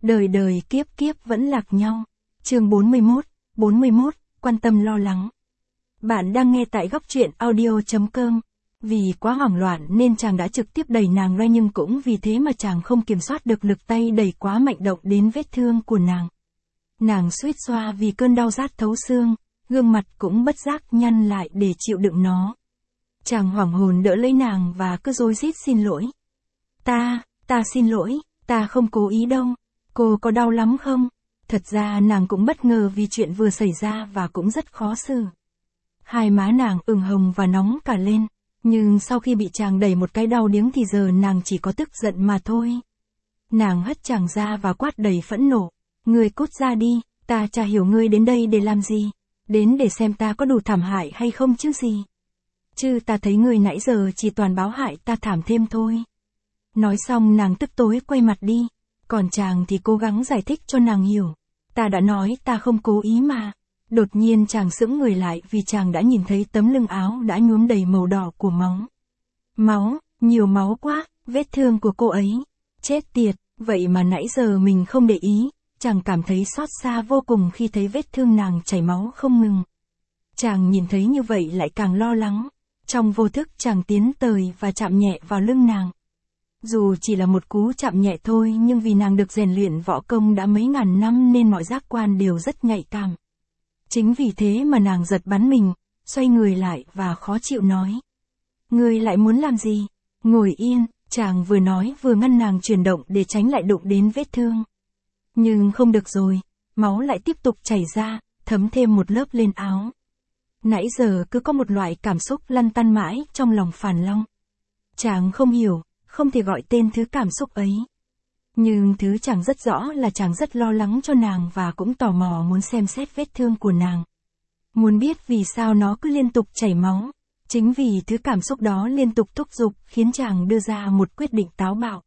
Đời đời kiếp kiếp vẫn lạc nhau. Chương 41, quan tâm lo lắng. Bạn đang nghe tại góc truyện audio.com. Vì quá hoảng loạn nên chàng đã trực tiếp đẩy nàng ra, nhưng cũng vì thế mà chàng không kiểm soát được lực tay đẩy quá mạnh động đến vết thương của nàng. Nàng suýt xoa vì cơn đau rát thấu xương, gương mặt cũng bất giác nhăn lại để chịu đựng nó. Chàng hoảng hồn đỡ lấy nàng và cứ rối rít xin lỗi. Ta xin lỗi, ta không cố ý đâu. Cô có đau lắm không? Thật ra nàng cũng bất ngờ vì chuyện vừa xảy ra và cũng rất khó xử. Hai má nàng ửng hồng và nóng cả lên, nhưng sau khi bị chàng đẩy một cái đau điếng thì giờ nàng chỉ có tức giận mà thôi. Nàng hất chàng ra và quát đầy phẫn nộ. Ngươi cút ra đi, ta chả hiểu ngươi đến đây để làm gì. Đến để xem ta có đủ thảm hại hay không chứ gì. Chứ ta thấy ngươi nãy giờ chỉ toàn báo hại ta thảm thêm thôi. Nói xong nàng tức tối quay mặt đi. Còn chàng thì cố gắng giải thích cho nàng hiểu. Ta đã nói ta không cố ý mà. Đột nhiên chàng sững người lại vì chàng đã nhìn thấy tấm lưng áo đã nhuốm đầy màu đỏ của máu. Máu, nhiều máu quá, vết thương của cô ấy. Chết tiệt, vậy mà nãy giờ mình không để ý. Chàng cảm thấy xót xa vô cùng khi thấy vết thương nàng chảy máu không ngừng. Chàng nhìn thấy như vậy lại càng lo lắng. Trong vô thức chàng tiến tới và chạm nhẹ vào lưng nàng. Dù chỉ là một cú chạm nhẹ thôi, nhưng vì nàng được rèn luyện võ công đã mấy ngàn năm nên mọi giác quan đều rất nhạy cảm. Chính vì thế mà nàng giật bắn mình, xoay người lại và khó chịu nói. Ngươi lại muốn làm gì? Ngồi yên, chàng vừa nói vừa ngăn nàng chuyển động để tránh lại đụng đến vết thương. Nhưng không được rồi, máu lại tiếp tục chảy ra, thấm thêm một lớp lên áo. Nãy giờ cứ có một loại cảm xúc lăn tăn mãi trong lòng Phàn Long. Chàng không hiểu, không thể gọi tên thứ cảm xúc ấy. Nhưng thứ chàng rất rõ là chàng rất lo lắng cho nàng và cũng tò mò muốn xem xét vết thương của nàng. Muốn biết vì sao nó cứ liên tục chảy máu. Chính vì thứ cảm xúc đó liên tục thúc giục khiến chàng đưa ra một quyết định táo bạo.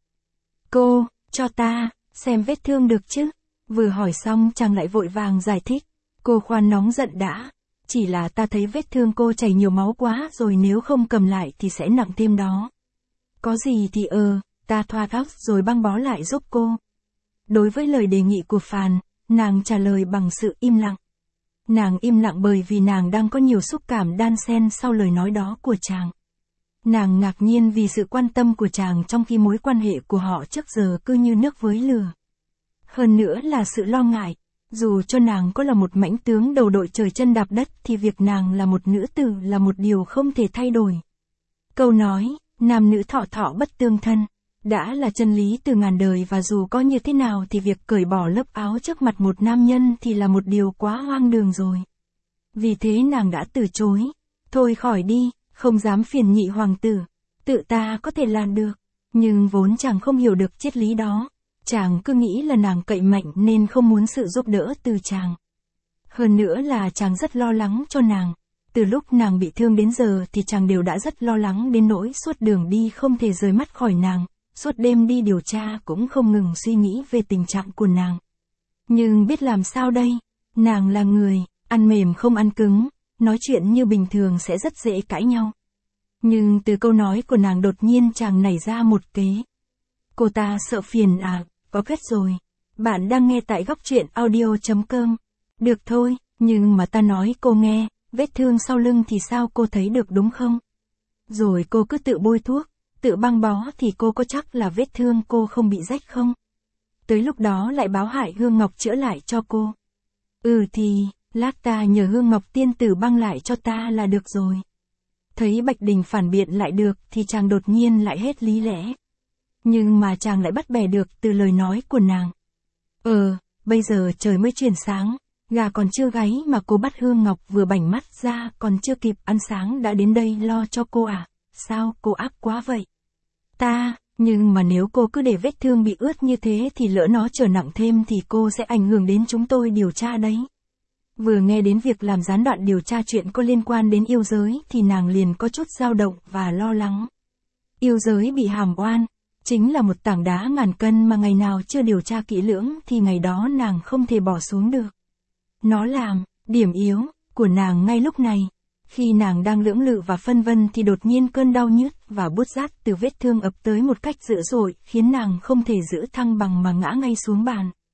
Cô, cho ta, xem vết thương được chứ? Vừa hỏi xong chàng lại vội vàng giải thích. Cô khoan nóng giận đã. Chỉ là ta thấy vết thương cô chảy nhiều máu quá rồi, nếu không cầm lại thì sẽ nặng thêm đó. Có gì thì ta thoa tóc rồi băng bó lại giúp cô. Đối với lời đề nghị của Phàn, nàng trả lời bằng sự im lặng. Nàng im lặng bởi vì nàng đang có nhiều xúc cảm đan xen sau lời nói đó của chàng. Nàng ngạc nhiên vì sự quan tâm của chàng trong khi mối quan hệ của họ trước giờ cứ như nước với lửa. Hơn nữa là sự lo ngại. Dù cho nàng có là một mãnh tướng đầu đội trời chân đạp đất thì việc nàng là một nữ tử là một điều không thể thay đổi. Câu nói, nam nữ thọ thọ bất tương thân, đã là chân lý từ ngàn đời, và dù có như thế nào thì việc cởi bỏ lớp áo trước mặt một nam nhân thì là một điều quá hoang đường rồi. Vì thế nàng đã từ chối. Thôi khỏi đi, không dám phiền nhị hoàng tử. Tự ta có thể làm được. Nhưng vốn chàng không hiểu được triết lý đó. Chàng cứ nghĩ là nàng cậy mạnh nên không muốn sự giúp đỡ từ chàng. Hơn nữa là chàng rất lo lắng cho nàng. Từ lúc nàng bị thương đến giờ thì chàng đều đã rất lo lắng đến nỗi suốt đường đi không thể rời mắt khỏi nàng. Suốt đêm đi điều tra cũng không ngừng suy nghĩ về tình trạng của nàng. Nhưng biết làm sao đây? Nàng là người, ăn mềm không ăn cứng, nói chuyện như bình thường sẽ rất dễ cãi nhau. Nhưng từ câu nói của nàng đột nhiên chàng nảy ra một kế. Cô ta sợ phiền à? Có kết rồi. Bạn đang nghe tại góc truyện audio.com. Được thôi, nhưng mà ta nói cô nghe, vết thương sau lưng thì sao cô thấy được đúng không? Rồi cô cứ tự bôi thuốc, tự băng bó thì cô có chắc là vết thương cô không bị rách không? Tới lúc đó lại báo hại Hương Ngọc chữa lại cho cô. Thì, lát ta nhờ Hương Ngọc tiên tử băng lại cho ta là được rồi. Thấy Bạch Đình phản biện lại được thì chàng đột nhiên lại hết lý lẽ. Nhưng mà chàng lại bắt bẻ được từ lời nói của nàng. Bây giờ trời mới chuyển sáng, gà còn chưa gáy mà cô bắt Hương Ngọc vừa bảnh mắt ra còn chưa kịp ăn sáng đã đến đây lo cho cô à? Sao cô ác quá vậy? Nhưng mà nếu cô cứ để vết thương bị ướt như thế thì lỡ nó trở nặng thêm thì cô sẽ ảnh hưởng đến chúng tôi điều tra đấy. Vừa nghe đến việc làm gián đoạn điều tra chuyện có liên quan đến yêu giới thì nàng liền có chút dao động và lo lắng. Yêu giới bị hàm oan, chính là một tảng đá ngàn cân mà ngày nào chưa điều tra kỹ lưỡng thì ngày đó nàng không thể bỏ xuống được. Nó làm điểm yếu của nàng ngay lúc này. Khi nàng đang lưỡng lự và phân vân thì đột nhiên cơn đau nhức và buốt rát từ vết thương ập tới một cách dữ dội khiến nàng không thể giữ thăng bằng mà ngã ngay xuống bàn.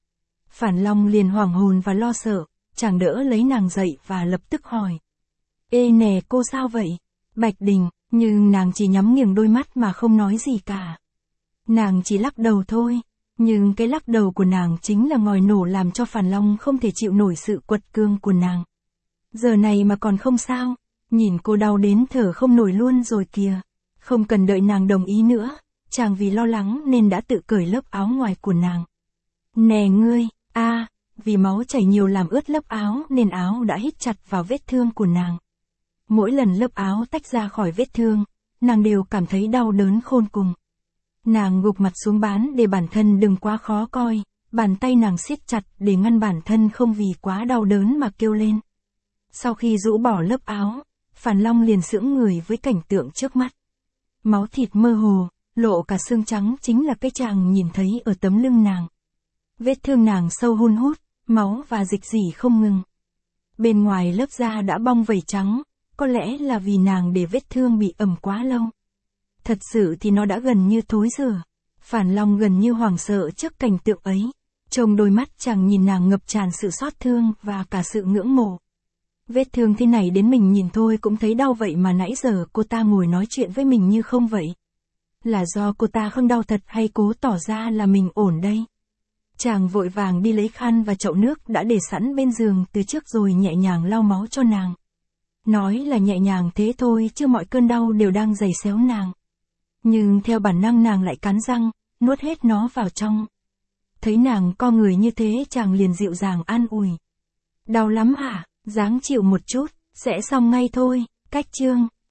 Phản Long liền hoảng hồn và lo sợ, chàng đỡ lấy nàng dậy và lập tức hỏi. Ê nè cô sao vậy? Bạch Đình, nhưng nàng chỉ nhắm nghiền đôi mắt mà không nói gì cả. Nàng chỉ lắc đầu thôi, nhưng cái lắc đầu của nàng chính là ngòi nổ làm cho Phản Long không thể chịu nổi sự quật cường của nàng. Giờ này mà còn không sao, nhìn cô đau đến thở không nổi luôn rồi kìa. Không cần đợi nàng đồng ý nữa, chàng vì lo lắng nên đã tự cởi lớp áo ngoài của nàng. Nè ngươi, vì máu chảy nhiều làm ướt lớp áo nên áo đã hít chặt vào vết thương của nàng. Mỗi lần lớp áo tách ra khỏi vết thương, nàng đều cảm thấy đau đớn khôn cùng. Nàng gục mặt xuống bán để bản thân đừng quá khó coi, bàn tay nàng siết chặt để ngăn bản thân không vì quá đau đớn mà kêu lên. Sau khi rũ bỏ lớp áo, Phản Long liền sững người với cảnh tượng trước mắt. Máu thịt mơ hồ, lộ cả xương trắng chính là cái chàng nhìn thấy ở tấm lưng nàng. Vết thương nàng sâu hun hút, máu và dịch rỉ không ngừng. Bên ngoài lớp da đã bong vẩy trắng, có lẽ là vì nàng để vết thương bị ẩm quá lâu. Thật sự thì nó đã gần như thối rữa. Phản Long gần như hoảng sợ trước cảnh tượng ấy. Trong đôi mắt chàng nhìn nàng ngập tràn sự xót thương và cả sự ngưỡng mộ. Vết thương thế này đến mình nhìn thôi cũng thấy đau vậy mà nãy giờ cô ta ngồi nói chuyện với mình như không vậy. Là do cô ta không đau thật hay cố tỏ ra là mình ổn đây? Chàng vội vàng đi lấy khăn và chậu nước đã để sẵn bên giường từ trước rồi nhẹ nhàng lau máu cho nàng. Nói là nhẹ nhàng thế thôi chứ mọi cơn đau đều đang giày xéo nàng. Nhưng theo bản năng nàng lại cắn răng, nuốt hết nó vào trong. Thấy nàng co người như thế chàng liền dịu dàng an ủi. Đau lắm hả? Ráng chịu một chút, sẽ xong ngay thôi. Cách chương